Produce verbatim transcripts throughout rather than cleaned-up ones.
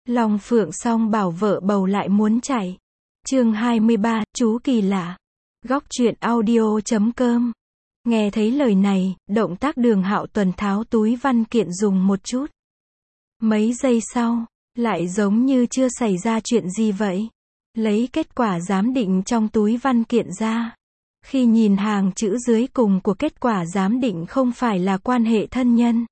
Long Phượng song bảo vợ bầu lại muốn chạy. Chương hai mươi ba, chú kỳ lạ. Góc truyện audio chấm com. Nghe thấy lời này, động tác Đường Hạo Tuần tháo túi văn kiện dùng một chút. Mấy giây sau, lại giống như chưa xảy ra chuyện gì vậy. Lấy kết quả giám định trong túi văn kiện ra. Khi nhìn hàng chữ dưới cùng của kết quả giám định không phải là quan hệ thân nhân.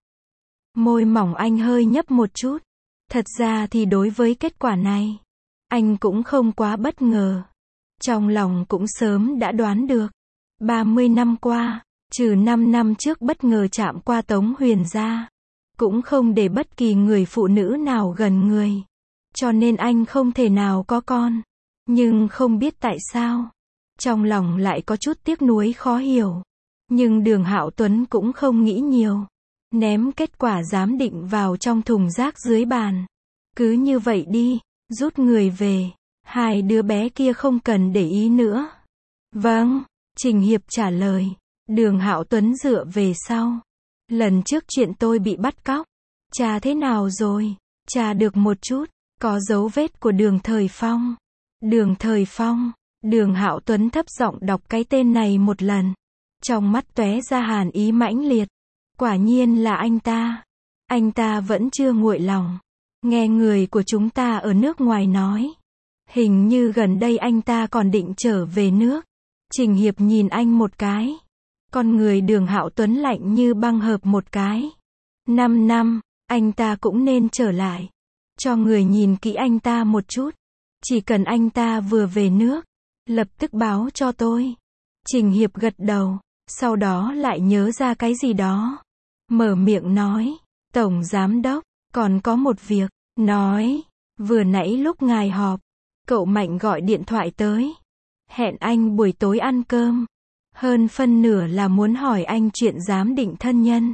Môi mỏng anh hơi nhấp một chút. Thật ra thì đối với kết quả này, anh cũng không quá bất ngờ. Trong lòng cũng sớm đã đoán được. ba mươi năm qua, trừ năm năm trước bất ngờ chạm qua Tống Huyền ra, cũng không để bất kỳ người phụ nữ nào gần người. Cho nên anh không thể nào có con. Nhưng không biết tại sao, trong lòng lại có chút tiếc nuối khó hiểu. Nhưng Đường Hạo Tuấn cũng không nghĩ nhiều. Ném kết quả giám định vào trong thùng rác dưới bàn. Cứ như vậy đi, rút người về. Hai đứa bé kia không cần để ý nữa. Vâng, Trình Hiệp trả lời. Đường Hạo Tuấn dựa về sau. Lần trước chuyện tôi bị bắt cóc. Cha thế nào rồi? Cha được một chút. Có dấu vết của Đường Thời Phong. Đường Thời Phong. Đường Hạo Tuấn thấp giọng đọc cái tên này một lần. Trong mắt tóe ra hàn ý mãnh liệt. Quả nhiên là anh ta. Anh ta vẫn chưa nguội lòng. Nghe người của chúng ta ở nước ngoài nói. Hình như gần đây anh ta còn định trở về nước. Trình Hiệp nhìn anh một cái. Con người Đường Hạo Tuấn lạnh như băng hợp một cái. Năm năm, anh ta cũng nên trở lại. Cho người nhìn kỹ anh ta một chút. Chỉ cần anh ta vừa về nước, lập tức báo cho tôi. Trình Hiệp gật đầu. Sau đó lại nhớ ra cái gì đó. Mở miệng nói. Tổng Giám Đốc, còn có một việc. Nói, vừa nãy lúc ngài họp, cậu Mạnh gọi điện thoại tới. Hẹn anh buổi tối ăn cơm. Hơn phân nửa là muốn hỏi anh chuyện giám định thân nhân.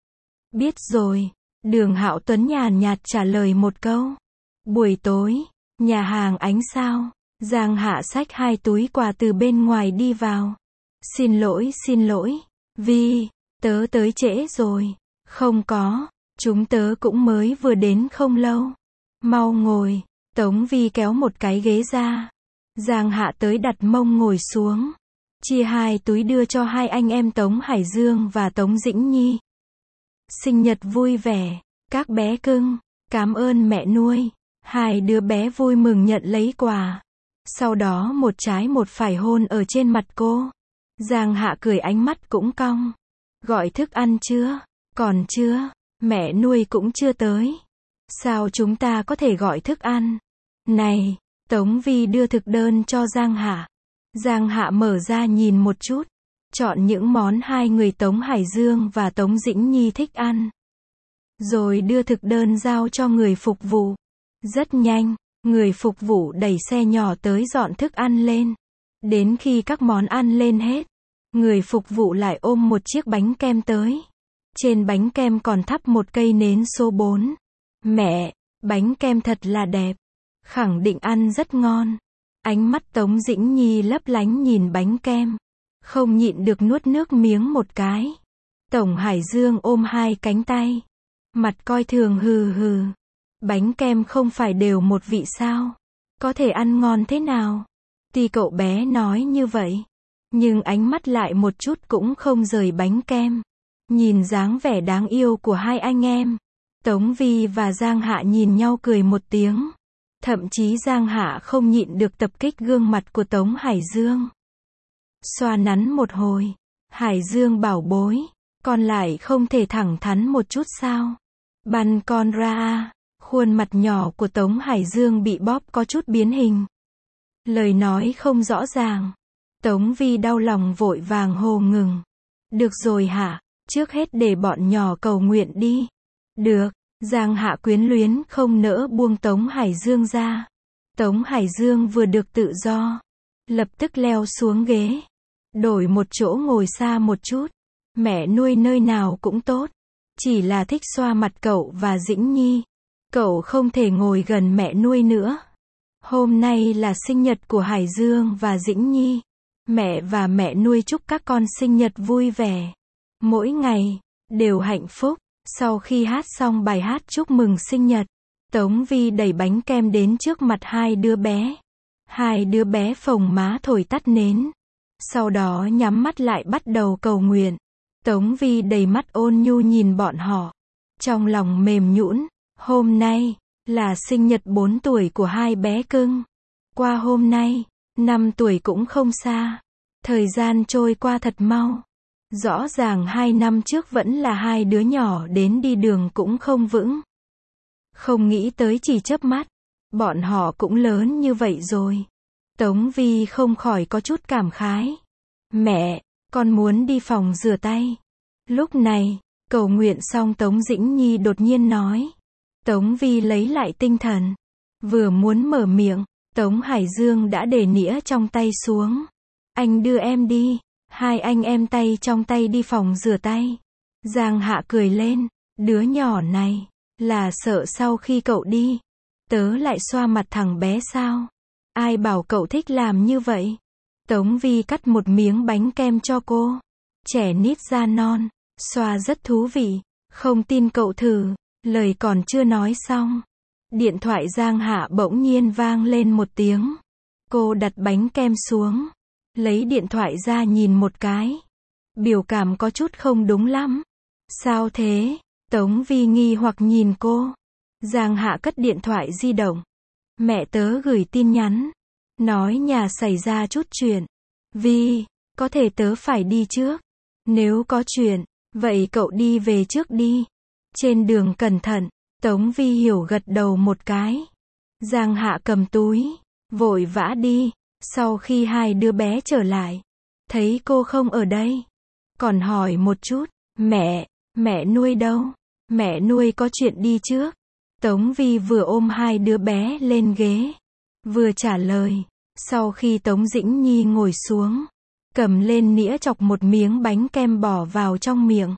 Biết rồi. Đường Hạo Tuấn nhàn nhạt trả lời một câu. Buổi tối, nhà hàng Ánh Sao. Giang Hạ xách hai túi quà từ bên ngoài đi vào. Xin lỗi, xin lỗi. Vi, tớ tới trễ rồi. Không có. Chúng tớ cũng mới vừa đến không lâu. Mau ngồi. Tống Vi kéo một cái ghế ra. Giang Hạ tới đặt mông ngồi xuống. Chia hai túi đưa cho hai anh em Tống Hải Dương và Tống Dĩnh Nhi. Sinh nhật vui vẻ. Các bé cưng. Cảm ơn mẹ nuôi. Hai đứa bé vui mừng nhận lấy quà. Sau đó một trái một phải hôn ở trên mặt cô. Giang Hạ cười ánh mắt cũng cong. Gọi thức ăn chưa? Còn chưa. Mẹ nuôi cũng chưa tới. Sao chúng ta có thể gọi thức ăn? Này, Tống Vi đưa thực đơn cho Giang Hạ. Giang Hạ mở ra nhìn một chút. Chọn những món hai người Tống Hải Dương và Tống Dĩnh Nhi thích ăn. Rồi đưa thực đơn giao cho người phục vụ. Rất nhanh, người phục vụ đẩy xe nhỏ tới dọn thức ăn lên. Đến khi các món ăn lên hết, người phục vụ lại ôm một chiếc bánh kem tới. Trên bánh kem còn thắp một cây nến số bốn. Mẹ, bánh kem thật là đẹp. Khẳng định ăn rất ngon. Ánh mắt Tống Dĩnh Nhi lấp lánh nhìn bánh kem. Không nhịn được nuốt nước miếng một cái. Tổng Hải Dương ôm hai cánh tay. Mặt coi thường hừ hừ. Bánh kem không phải đều một vị sao? Có thể ăn ngon thế nào? Tuy cậu bé nói như vậy, nhưng ánh mắt lại một chút cũng không rời bánh kem. Nhìn dáng vẻ đáng yêu của hai anh em. Tống Vi và Giang Hạ nhìn nhau cười một tiếng. Thậm chí Giang Hạ không nhịn được tập kích gương mặt của Tống Hải Dương. Xoa nắn một hồi. Hải Dương bảo bối. Con lại không thể thẳng thắn một chút sao? Băn con ra à. Khuôn mặt nhỏ của Tống Hải Dương bị bóp có chút biến hình. Lời nói không rõ ràng. Tống Vi đau lòng vội vàng hô ngừng. Được rồi Hạ. Trước hết để bọn nhỏ cầu nguyện đi. Được. Giang Hạ quyến luyến không nỡ buông Tống Hải Dương ra. Tống Hải Dương vừa được tự do. Lập tức leo xuống ghế. Đổi một chỗ ngồi xa một chút. Mẹ nuôi nơi nào cũng tốt. Chỉ là thích xoa mặt cậu và Dĩnh Nhi. Cậu không thể ngồi gần mẹ nuôi nữa. Hôm nay là sinh nhật của Hải Dương và Dĩnh Nhi. Mẹ và mẹ nuôi chúc các con sinh nhật vui vẻ. Mỗi ngày đều hạnh phúc. Sau khi hát xong bài hát chúc mừng sinh nhật, Tống Vi đẩy bánh kem đến trước mặt hai đứa bé. Hai đứa bé phồng má thổi tắt nến. Sau đó nhắm mắt lại bắt đầu cầu nguyện. Tống Vi đầy mắt ôn nhu nhìn bọn họ. Trong lòng mềm nhũn, hôm nay là sinh nhật bốn tuổi của hai bé cưng. Qua hôm nay, năm tuổi cũng không xa. Thời gian trôi qua thật mau. Rõ ràng hai năm trước vẫn là hai đứa nhỏ đến đi đường cũng không vững. Không nghĩ tới chỉ chớp mắt, bọn họ cũng lớn như vậy rồi. Tống Vi không khỏi có chút cảm khái. Mẹ, con muốn đi phòng rửa tay. Lúc này, cầu nguyện xong Tống Dĩnh Nhi đột nhiên nói. Tống Vi lấy lại tinh thần. Vừa muốn mở miệng, Tống Hải Dương đã để nĩa trong tay xuống. Anh đưa em đi. Hai anh em tay trong tay đi phòng rửa tay. Giang Hạ cười lên. Đứa nhỏ này, là sợ sau khi cậu đi, tớ lại xoa mặt thằng bé sao? Ai bảo cậu thích làm như vậy? Tống Vi cắt một miếng bánh kem cho cô. Trẻ nít da non, xoa rất thú vị. Không tin cậu thử. Lời còn chưa nói xong. Điện thoại Giang Hạ bỗng nhiên vang lên một tiếng. Cô đặt bánh kem xuống. Lấy điện thoại ra nhìn một cái. Biểu cảm có chút không đúng lắm. Sao thế? Tống Vi nghi hoặc nhìn cô. Giang Hạ cất điện thoại di động. Mẹ tớ gửi tin nhắn. Nói nhà xảy ra chút chuyện. Vi, có thể tớ phải đi trước. Nếu có chuyện, vậy cậu đi về trước đi. Trên đường cẩn thận. Tống Vi hiểu gật đầu một cái. Giang Hạ cầm túi. Vội vã đi. Sau khi hai đứa bé trở lại. Thấy cô không ở đây. Còn hỏi một chút. Mẹ, mẹ nuôi đâu? Mẹ nuôi có chuyện đi trước. Tống Vi vừa ôm hai đứa bé lên ghế. Vừa trả lời. Sau khi Tống Dĩnh Nhi ngồi xuống. Cầm lên nĩa chọc một miếng bánh kem bỏ vào trong miệng.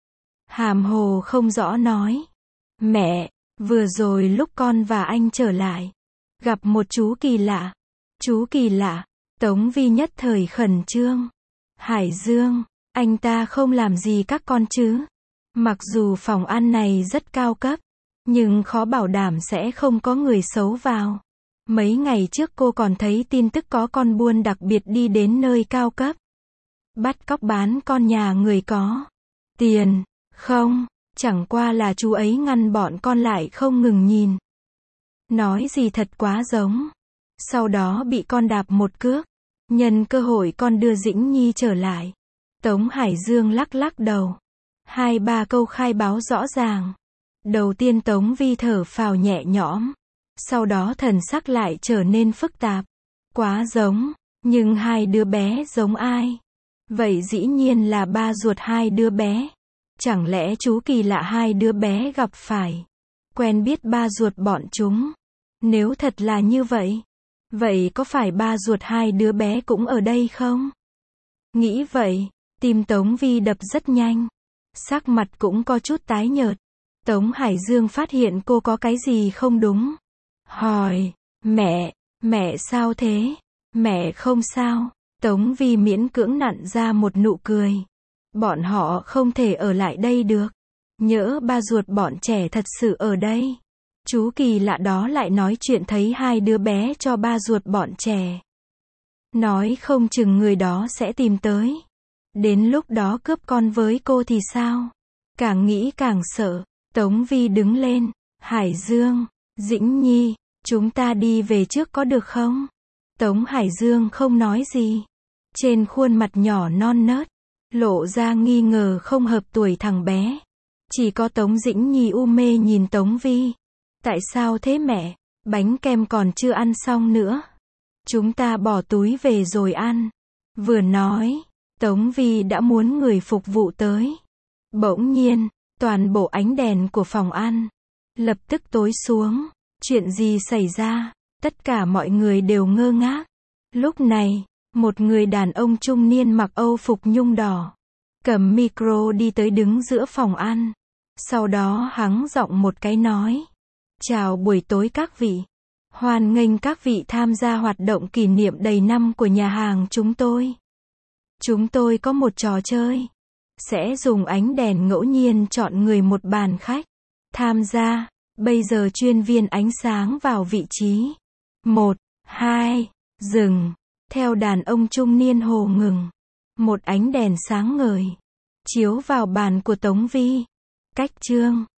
Hàm hồ không rõ nói. Mẹ, vừa rồi lúc con và anh trở lại. Gặp một chú kỳ lạ. Chú kỳ lạ. Tống Vi nhất thời khẩn trương. Hải Dương, anh ta không làm gì các con chứ? Mặc dù phòng ăn này rất cao cấp, nhưng khó bảo đảm sẽ không có người xấu vào. Mấy ngày trước cô còn thấy tin tức có con buôn đặc biệt đi đến nơi cao cấp. Bắt cóc bán con nhà người có tiền. Không, chẳng qua là chú ấy ngăn bọn con lại không ngừng nhìn. Nói gì thật quá giống. Sau đó bị con đạp một cước. Nhân cơ hội con đưa Dĩnh Nhi trở lại. Tống Hải Dương lắc lắc đầu. Hai ba câu khai báo rõ ràng. Đầu tiên Tống Vi thở phào nhẹ nhõm. Sau đó thần sắc lại trở nên phức tạp. Quá giống. Nhưng hai đứa bé giống ai? Vậy dĩ nhiên là ba ruột hai đứa bé. Chẳng lẽ chú kỳ lạ hai đứa bé gặp phải. Quen biết ba ruột bọn chúng. Nếu thật là như vậy. Vậy có phải ba ruột hai đứa bé cũng ở đây không? Nghĩ vậy, tim Tống Vi đập rất nhanh. Sắc mặt cũng có chút tái nhợt. Tống Hải Dương phát hiện cô có cái gì không đúng. Hỏi, mẹ, mẹ sao thế? Mẹ không sao. Tống Vi miễn cưỡng nặn ra một nụ cười. Bọn họ không thể ở lại đây được. Nhỡ ba ruột bọn trẻ thật sự ở đây. Chú kỳ lạ đó lại nói chuyện thấy hai đứa bé cho ba ruột bọn trẻ. Nói không chừng người đó sẽ tìm tới. Đến lúc đó cướp con với cô thì sao? Càng nghĩ càng sợ. Tống Vi đứng lên. Hải Dương, Dĩnh Nhi, chúng ta đi về trước có được không? Tống Hải Dương không nói gì. Trên khuôn mặt nhỏ non nớt, lộ ra nghi ngờ không hợp tuổi thằng bé. Chỉ có Tống Dĩnh Nhi u mê nhìn Tống Vi. Tại sao thế mẹ? Bánh kem còn chưa ăn xong nữa. Chúng ta bỏ túi về rồi ăn. Vừa nói, Tống Vi đã muốn người phục vụ tới. Bỗng nhiên, toàn bộ ánh đèn của phòng ăn lập tức tối xuống. Chuyện gì xảy ra? Tất cả mọi người đều ngơ ngác. Lúc này, một người đàn ông trung niên mặc âu phục nhung đỏ, cầm micro đi tới đứng giữa phòng ăn. Sau đó hắng giọng một cái nói. Chào buổi tối các vị. Hoan nghênh các vị tham gia hoạt động kỷ niệm đầy năm của nhà hàng chúng tôi. Chúng tôi có một trò chơi. Sẽ dùng ánh đèn ngẫu nhiên chọn người một bàn khách. Tham gia. Bây giờ chuyên viên ánh sáng vào vị trí. Một, hai, dừng. Theo đàn ông trung niên hồ ngừng. Một ánh đèn sáng ngời chiếu vào bàn của Tống Vi. Cách chương